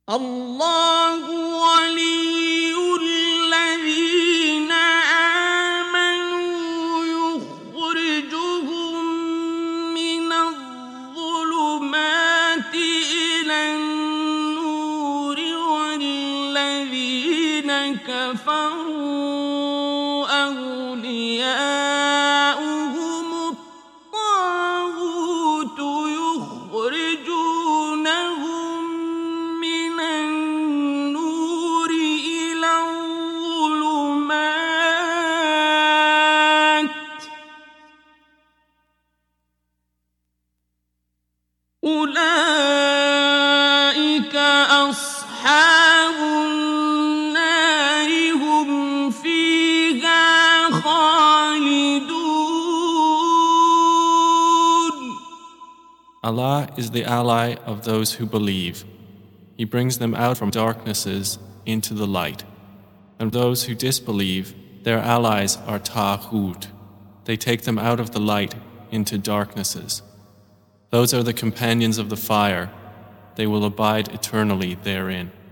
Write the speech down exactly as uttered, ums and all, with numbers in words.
الله ولي الذين آمنوا يخرجهم من الظلمات إلى النور والذين كفروا أولياؤهم الطاغوت يخرجونهم من النور إلى الظلمات أولئك أصحاب النار هم فيها خالدون. Allah is the ally of those who believe. He brings them out from darknesses into the light. And those who disbelieve, their allies are Taghut. They take them out of the light into darknesses. Those are the companions of the fire. They will abide eternally therein.